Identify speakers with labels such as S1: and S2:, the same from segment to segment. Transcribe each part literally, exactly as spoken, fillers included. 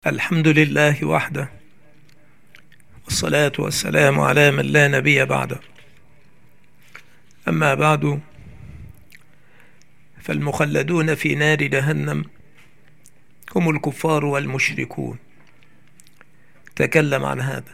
S1: الحمد لله وحده، والصلاة والسلام على من لا نبي بعده. أما بعد، فالمخلدون في نار جهنم هم الكفار والمشركون. تكلم عن هذا.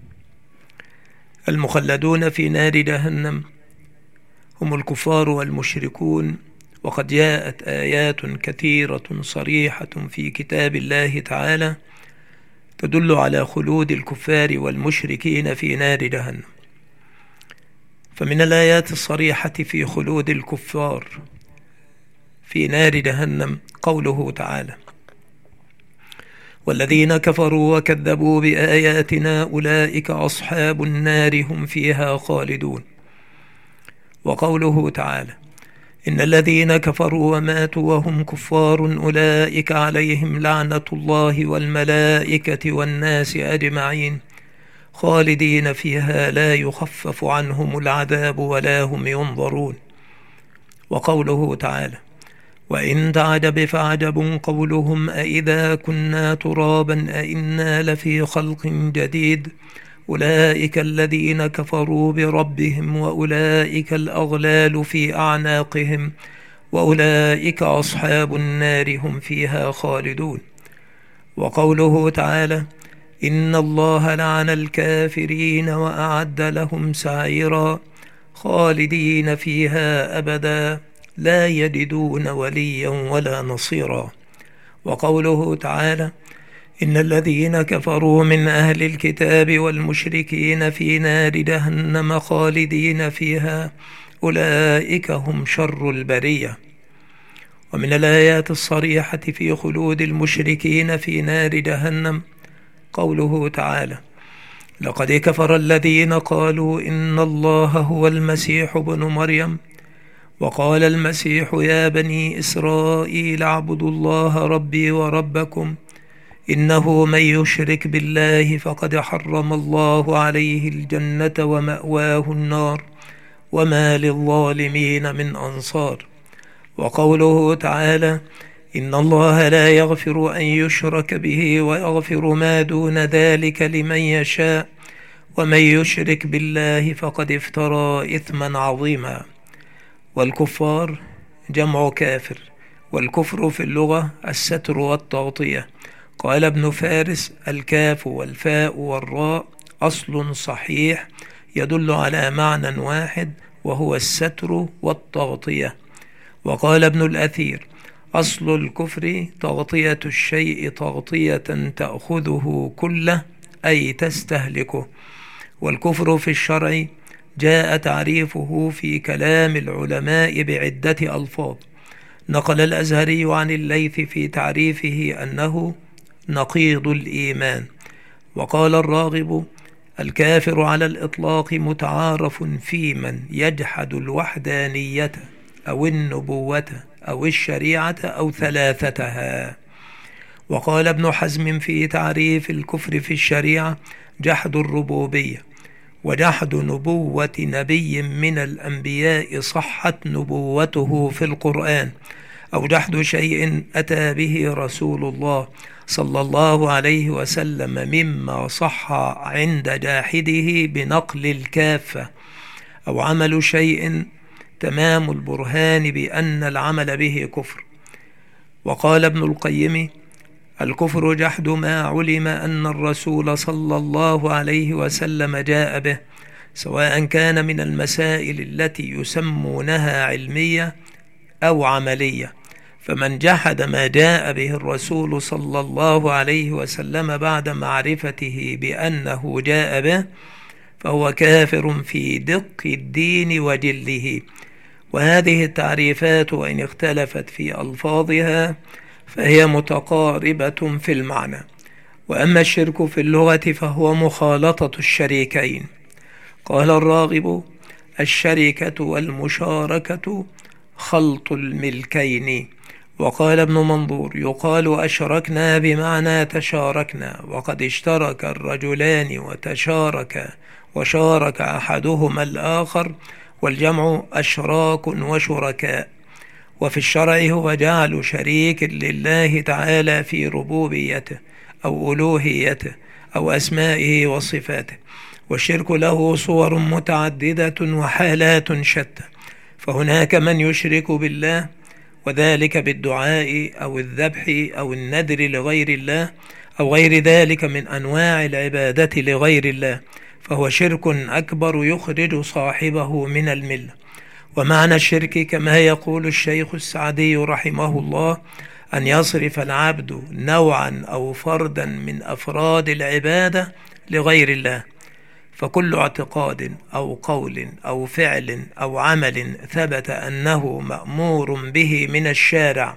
S1: المخلدون في نار جهنم هم الكفار والمشركون، وقد جاءت آيات كثيرة صريحة في كتاب الله تعالى تدل على خلود الكفار والمشركين في نار جهنم. فمن الآيات الصريحة في خلود الكفار في نار جهنم قوله تعالى: والذين كفروا وكذبوا بآياتنا أولئك أصحاب النار هم فيها خالدون. وقوله تعالى: إن الذين كفروا وماتوا وهم كفار أولئك عليهم لعنة الله والملائكة والناس أجمعين خالدين فيها لا يخفف عنهم العذاب ولا هم ينظرون. وقوله تعالى: وإن تعجب فعجب قولهم أإذا كنا ترابا أإنا لفي خلق جديد أولئك الذين كفروا بربهم وأولئك الأغلال في أعناقهم وأولئك أصحاب النار هم فيها خالدون. وقوله تعالى: إن الله لعن الكافرين وأعد لهم سعيرا خالدين فيها أبدا لا يجدون وليا ولا نصيرا. وقوله تعالى: إن الذين كفروا من أهل الكتاب والمشركين في نار جهنم خالدين فيها أولئك هم شر البرية. ومن الآيات الصريحة في خلود المشركين في نار جهنم قوله تعالى: لقد كفر الذين قالوا إن الله هو المسيح ابن مريم وقال المسيح يا بني إسرائيل اعبدوا الله ربي وربكم إنه من يشرك بالله فقد حرم الله عليه الجنة ومأواه النار وما للظالمين من أنصار. وقوله تعالى: إن الله لا يغفر أن يشرك به ويغفر ما دون ذلك لمن يشاء ومن يشرك بالله فقد افترى إثما عظيما. والكفار جمع كافر، والكفر في اللغة الستر والتغطية. قال ابن فارس: الكاف والفاء والراء أصل صحيح يدل على معنى واحد وهو الستر والتغطية. وقال ابن الأثير: أصل الكفر تغطية الشيء تغطية تأخذه كله أي تستهلكه. والكفر في الشرع جاء تعريفه في كلام العلماء بعدة ألفاظ. نقل الأزهري عن الليث في تعريفه أنه نقيض الإيمان. وقال الراغب: الكافر على الإطلاق متعارف في من يجحد الوحدانية أو النبوة أو الشريعة أو ثلاثتها. وقال ابن حزم في تعريف الكفر في الشريعة: جحد الربوبية وجحد نبوة نبي من الأنبياء صحت نبوته في القرآن، أو جحد شيء أتى به رسول الله صلى الله عليه وسلم مما صح عند جاحده بنقل الكافة، أو عمل شيء تمام البرهان بأن العمل به كفر. وقال ابن القيم: الكفر جحد ما علم أن الرسول صلى الله عليه وسلم جاء به، سواء كان من المسائل التي يسمونها علمية أو عملية. فمن جحد ما جاء به الرسول صلى الله عليه وسلم بعد معرفته بأنه جاء به فهو كافر في دق الدين وجله. وهذه التعريفات وإن اختلفت في ألفاظها فهي متقاربة في المعنى. وأما الشرك في اللغة فهو مخالطة الشريكين. قال الراغب: الشركة والمشاركة خلط الملكين. وقال ابن منظور: يقال أشركنا بمعنى تشاركنا، وقد اشترك الرجلان وتشارك وشارك أحدهما الآخر، والجمع أشراك وشركاء. وفي الشرع هو جعل شريك لله تعالى في ربوبيته أو ألوهيته أو أسمائه وصفاته. والشرك له صور متعددة وحالات شتى، فهناك من يشرك بالله، وذلك بالدعاء أو الذبح أو النذر لغير الله أو غير ذلك من أنواع العبادة لغير الله، فهو شرك أكبر يخرج صاحبه من الملة. ومعنى الشرك كما يقول الشيخ السعدي رحمه الله أن يصرف العبد نوعا أو فردا من أفراد العبادة لغير الله، فكل اعتقاد أو قول أو فعل أو عمل ثبت أنه مأمور به من الشارع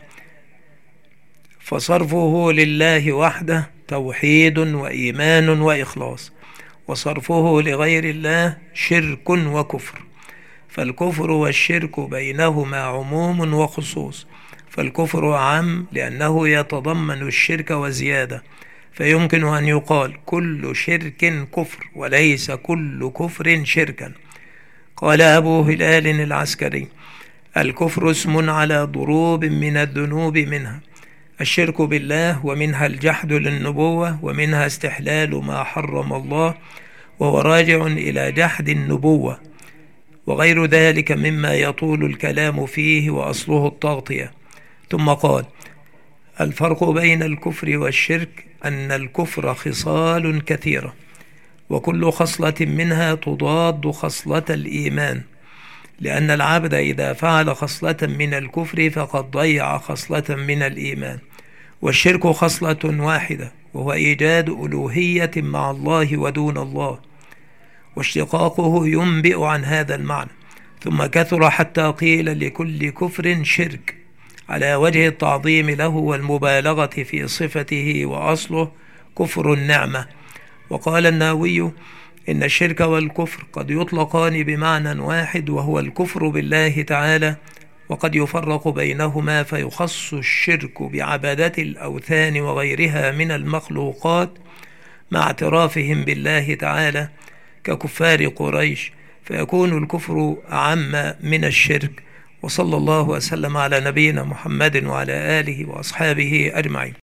S1: فصرفه لله وحده توحيد وإيمان وإخلاص، وصرفه لغير الله شرك وكفر. فالكفر والشرك بينهما عموم وخصوص، فالكفر عام لأنه يتضمن الشرك وزيادة، فيمكن أن يقال كل شرك كفر وليس كل كفر شركا. قال أبو هلال العسكري: الكفر اسم على ضروب من الذنوب، منها الشرك بالله، ومنها الجحد للنبوة، ومنها استحلال ما حرم الله وهو راجع إلى جحد النبوة، وغير ذلك مما يطول الكلام فيه وأصله التغطية. ثم قال: الفرق بين الكفر والشرك أن الكفر خصال كثيرة، وكل خصلة منها تضاد خصلة الإيمان، لأن العبد إذا فعل خصلة من الكفر فقد ضيع خصلة من الإيمان. والشرك خصلة واحدة، وهو إيجاد ألوهية مع الله ودون الله، واشتقاقه ينبئ عن هذا المعنى. ثم كثر حتى قيل لكل كفر شرك على وجه التعظيم له والمبالغة في صفته، وأصله كفر النعمة. وقال النووي: إن الشرك والكفر قد يطلقان بمعنى واحد، وهو الكفر بالله تعالى، وقد يفرق بينهما فيخص الشرك بعبادة الأوثان وغيرها من المخلوقات مع اعترافهم بالله تعالى ككفار قريش، فيكون الكفر أعم من الشرك. وصلى الله وسلم على نبينا محمد وعلى آله وأصحابه أجمعين.